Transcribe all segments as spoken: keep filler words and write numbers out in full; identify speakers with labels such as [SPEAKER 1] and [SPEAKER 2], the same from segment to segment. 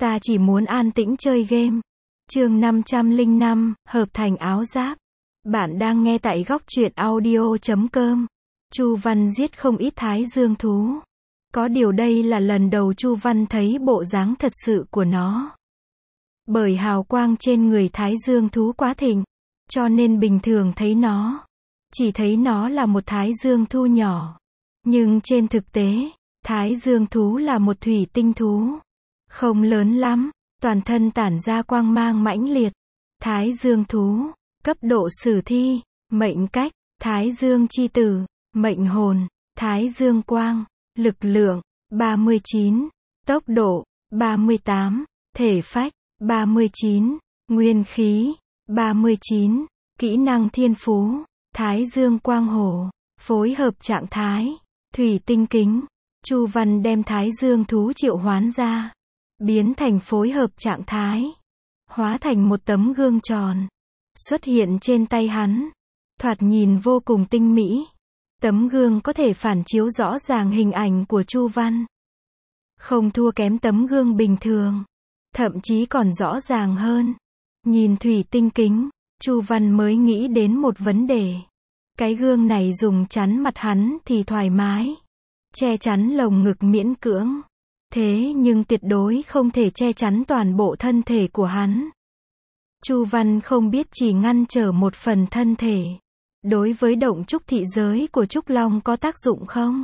[SPEAKER 1] Ta chỉ muốn an tĩnh chơi game. Chương năm trăm lẻ năm, hợp thành áo giáp. Bạn đang nghe tại góc truyện audio chấm com. Chu Văn giết không ít thái dương thú. Có điều đây là lần đầu Chu Văn thấy bộ dáng thật sự của nó. Bởi hào quang trên người thái dương thú quá thịnh, cho nên bình thường thấy nó, chỉ thấy nó là một thái dương thú nhỏ. Nhưng trên thực tế, thái dương thú là một thủy tinh thú. Không lớn lắm, toàn thân tản ra quang mang mãnh liệt. Thái dương thú, cấp độ sử thi, mệnh cách, thái dương chi tử, mệnh hồn, thái dương quang, lực lượng, ba mươi chín, tốc độ, ba mươi tám, thể phách, ba mươi chín, nguyên khí, ba mươi chín, kỹ năng thiên phú, thái dương quang hổ, phối hợp trạng thái, thủy tinh kính. Chu Văn đem thái dương thú triệu hoán ra, biến thành phối hợp trạng thái, hóa thành một tấm gương tròn, xuất hiện trên tay hắn, thoạt nhìn vô cùng tinh mỹ. Tấm gương có thể phản chiếu rõ ràng hình ảnh của Chu Văn, không thua kém tấm gương bình thường, thậm chí còn rõ ràng hơn. Nhìn thủy tinh kính, Chu Văn mới nghĩ đến một vấn đề. Cái gương này dùng chắn mặt hắn thì thoải mái, che chắn lồng ngực miễn cưỡng. Thế nhưng tuyệt đối không thể che chắn toàn bộ thân thể của hắn. Chu Văn không biết chỉ ngăn trở một phần thân thể, đối với động trúc thị giới của Trúc Long có tác dụng không?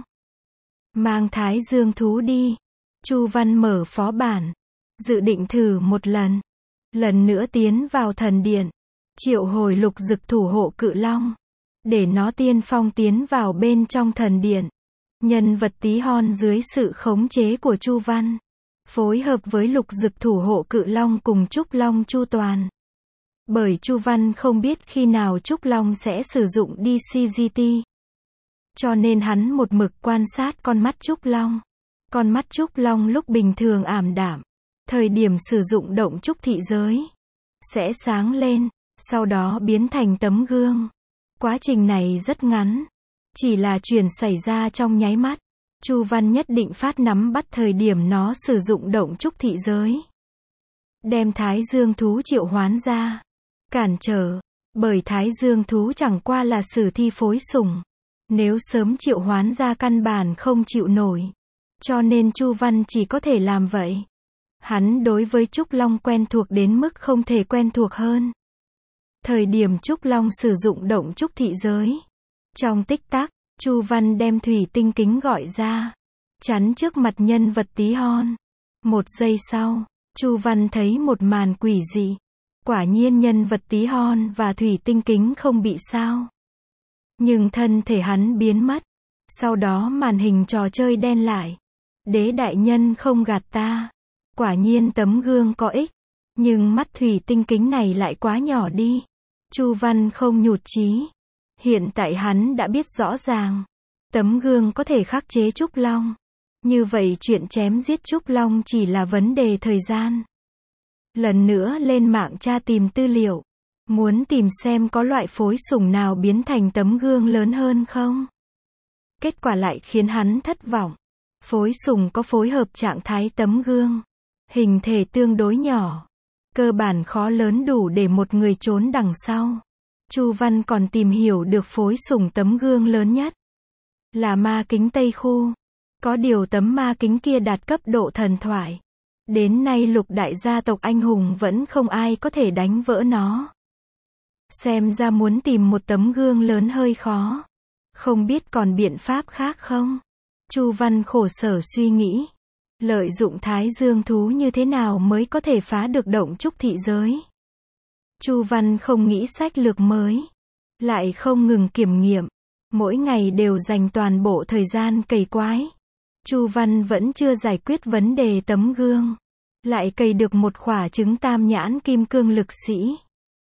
[SPEAKER 1] Mang thái dương thú đi. Chu Văn mở phó bản, dự định thử một lần. Lần nữa tiến vào thần điện, triệu hồi lục dực thủ hộ cự long, để nó tiên phong tiến vào bên trong thần điện. Nhân vật tí hon dưới sự khống chế của Chu Văn, phối hợp với lục dực thủ hộ cự long cùng Trúc Long chu toàn. Bởi Chu Văn không biết khi nào Trúc Long sẽ sử dụng đê xê giê tê, cho nên hắn một mực quan sát con mắt Trúc Long. Con mắt Trúc Long lúc bình thường ảm đạm, thời điểm sử dụng động trúc thị giới sẽ sáng lên, sau đó biến thành tấm gương. Quá trình này rất ngắn, chỉ là chuyển xảy ra trong nháy mắt. Chu Văn nhất định phát nắm bắt thời điểm nó sử dụng động trúc thị giới, đem thái dương thú triệu hoán ra, cản trở. Bởi thái dương thú chẳng qua là sử thi phối sủng, nếu sớm triệu hoán ra căn bản không chịu nổi, cho nên Chu Văn chỉ có thể làm vậy. Hắn đối với Trúc Long quen thuộc đến mức không thể quen thuộc hơn. Thời điểm Trúc Long sử dụng động trúc thị giới, trong tích tắc, Chu Văn đem thủy tinh kính gọi ra, chắn trước mặt nhân vật tí hon. Một giây sau, Chu Văn thấy một màn quỷ dị. Quả nhiên nhân vật tí hon và thủy tinh kính không bị sao. Nhưng thân thể hắn biến mất. Sau đó màn hình trò chơi đen lại. Đế đại nhân không gạt ta. Quả nhiên tấm gương có ích. Nhưng mắt thủy tinh kính này lại quá nhỏ đi. Chu Văn không nhụt chí. Hiện tại hắn đã biết rõ ràng, tấm gương có thể khắc chế Trúc Long. Như vậy chuyện chém giết Trúc Long chỉ là vấn đề thời gian. Lần nữa lên mạng tra tìm tư liệu, muốn tìm xem có loại phối sủng nào biến thành tấm gương lớn hơn không. Kết quả lại khiến hắn thất vọng. Phối sủng có phối hợp trạng thái tấm gương, hình thể tương đối nhỏ, cơ bản khó lớn đủ để một người trốn đằng sau. Chu Văn còn tìm hiểu được phối sủng tấm gương lớn nhất là ma kính Tây Khu. Có điều tấm ma kính kia đạt cấp độ thần thoại. Đến nay lục đại gia tộc anh hùng vẫn không ai có thể đánh vỡ nó. Xem ra muốn tìm một tấm gương lớn hơi khó. Không biết còn biện pháp khác không? Chu Văn khổ sở suy nghĩ. Lợi dụng thái dương thú như thế nào mới có thể phá được động trúc thị giới? Chu Văn không nghĩ sách lược mới, lại không ngừng kiểm nghiệm, mỗi ngày đều dành toàn bộ thời gian cày quái. Chu Văn vẫn chưa giải quyết vấn đề tấm gương, lại cày được một quả trứng tam nhãn kim cương lực sĩ.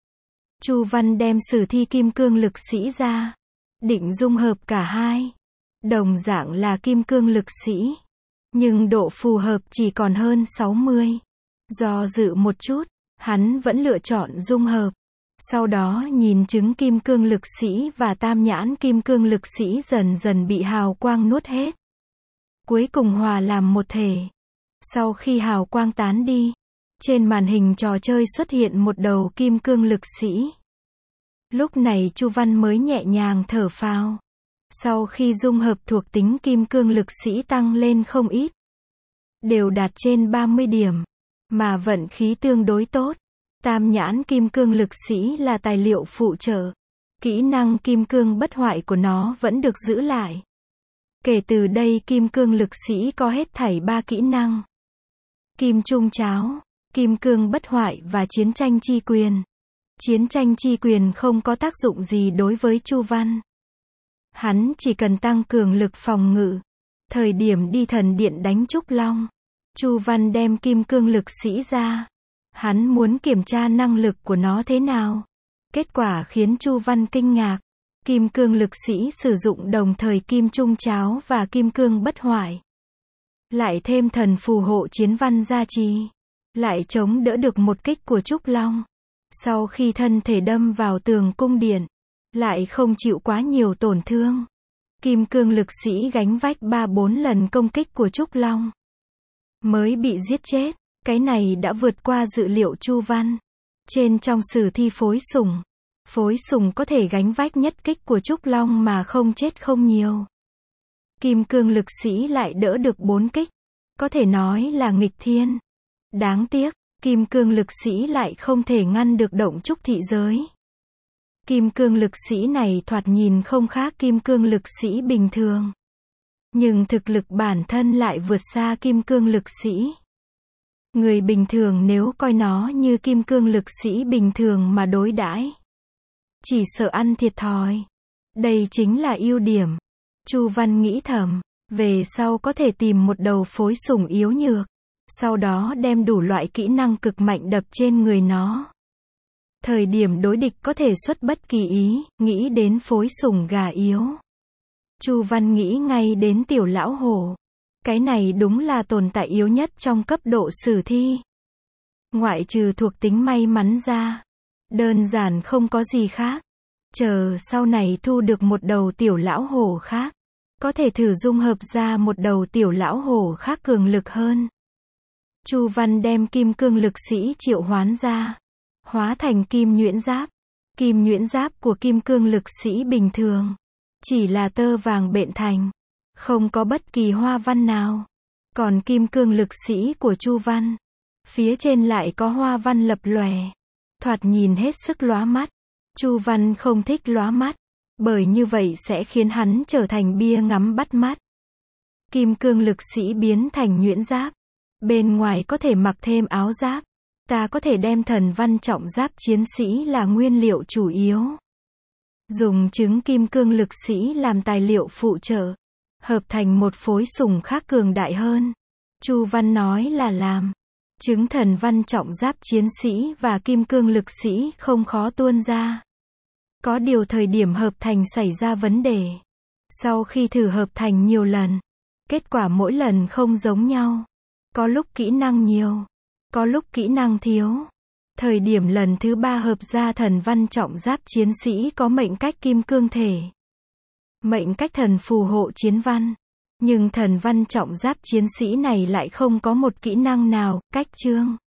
[SPEAKER 1] Chu Văn đem sử thi kim cương lực sĩ ra, định dung hợp cả hai, đồng dạng là kim cương lực sĩ, nhưng độ phù hợp chỉ còn hơn sáu mươi. Do dự một chút, hắn vẫn lựa chọn dung hợp. Sau đó nhìn trứng kim cương lực sĩ và tam nhãn kim cương lực sĩ dần dần bị hào quang nuốt hết, cuối cùng hòa làm một thể. Sau khi hào quang tán đi, Trên màn hình trò chơi xuất hiện một đầu kim cương lực sĩ. Lúc này Chu Văn mới nhẹ nhàng thở phào. Sau khi dung hợp thuộc tính kim cương lực sĩ tăng lên không ít, đều đạt trên ba mươi điểm, mà vận khí tương đối tốt. Tam nhãn kim cương lực sĩ là tài liệu phụ trợ. Kỹ năng kim cương bất hoại của nó vẫn được giữ lại. Kể từ đây kim cương lực sĩ có hết thảy ba kỹ năng. Kim trung cháo, kim cương bất hoại và chiến tranh chi quyền. Chiến tranh chi quyền không có tác dụng gì đối với Chu Văn. Hắn chỉ cần tăng cường lực phòng ngự. Thời điểm đi thần điện đánh Trúc Long, Chu Văn đem kim cương lực sĩ ra. Hắn muốn kiểm tra năng lực của nó thế nào. Kết quả khiến Chu Văn kinh ngạc. Kim cương lực sĩ sử dụng đồng thời kim trung cháo và kim cương bất hoại. Lại thêm thần phù hộ chiến văn gia trì. Lại chống đỡ được một kích của Trúc Long. Sau khi thân thể đâm vào tường cung điện, lại không chịu quá nhiều tổn thương. Kim cương lực sĩ gánh vách ba bốn lần công kích của Trúc Long, mới bị giết chết. Cái này đã vượt qua dự liệu Chu Văn. Trên trong sử thi phối sủng, phối sủng có thể gánh vách nhất kích của Trúc Long mà không chết không nhiều. Kim cương lực sĩ lại đỡ được bốn kích. Có thể nói là nghịch thiên. Đáng tiếc, kim cương lực sĩ lại không thể ngăn được động trúc thị giới. Kim cương lực sĩ này thoạt nhìn không khác kim cương lực sĩ bình thường. Nhưng thực lực bản thân lại vượt xa kim cương lực sĩ. Người bình thường nếu coi nó như kim cương lực sĩ bình thường mà đối đãi, chỉ sợ ăn thiệt thòi. Đây chính là ưu điểm. Chu Văn nghĩ thầm, về sau có thể tìm một đầu phối sủng yếu nhược, sau đó đem đủ loại kỹ năng cực mạnh đập trên người nó. Thời điểm đối địch có thể xuất bất kỳ ý, nghĩ đến phối sủng gà yếu. Chu Văn nghĩ ngay đến tiểu lão hổ. Cái này đúng là tồn tại yếu nhất trong cấp độ sử thi. Ngoại trừ thuộc tính may mắn ra, đơn giản không có gì khác. Chờ sau này thu được một đầu tiểu lão hổ khác, có thể thử dung hợp ra một đầu tiểu lão hổ khác cường lực hơn. Chu Văn đem kim cương lực sĩ triệu hoán ra, hóa thành kim nhuyễn giáp. Kim nhuyễn giáp của kim cương lực sĩ bình thường, chỉ là tơ vàng bện thành, không có bất kỳ hoa văn nào. Còn kim cương lực sĩ của Chu Văn, phía trên lại có hoa văn lập lòe, thoạt nhìn hết sức lóa mắt. Chu Văn không thích lóa mắt, bởi như vậy sẽ khiến hắn trở thành bia ngắm bắt mắt. Kim cương lực sĩ biến thành nhuyễn giáp, bên ngoài có thể mặc thêm áo giáp. Ta có thể đem thần văn trọng giáp chiến sĩ là nguyên liệu chủ yếu, dùng trứng kim cương lực sĩ làm tài liệu phụ trợ, hợp thành một phối sủng khác cường đại hơn. Chu Văn nói là làm. Trứng thần văn trọng giáp chiến sĩ và kim cương lực sĩ không khó tuôn ra. Có điều thời điểm hợp thành xảy ra vấn đề. Sau khi thử hợp thành nhiều lần, kết quả mỗi lần không giống nhau. Có lúc kỹ năng nhiều, có lúc kỹ năng thiếu. Thời điểm lần thứ ba hợp ra thần văn trọng giáp chiến sĩ có mệnh cách kim cương thể, mệnh cách thần phù hộ chiến văn. Nhưng thần văn trọng giáp chiến sĩ này lại không có một kỹ năng nào, cách chương.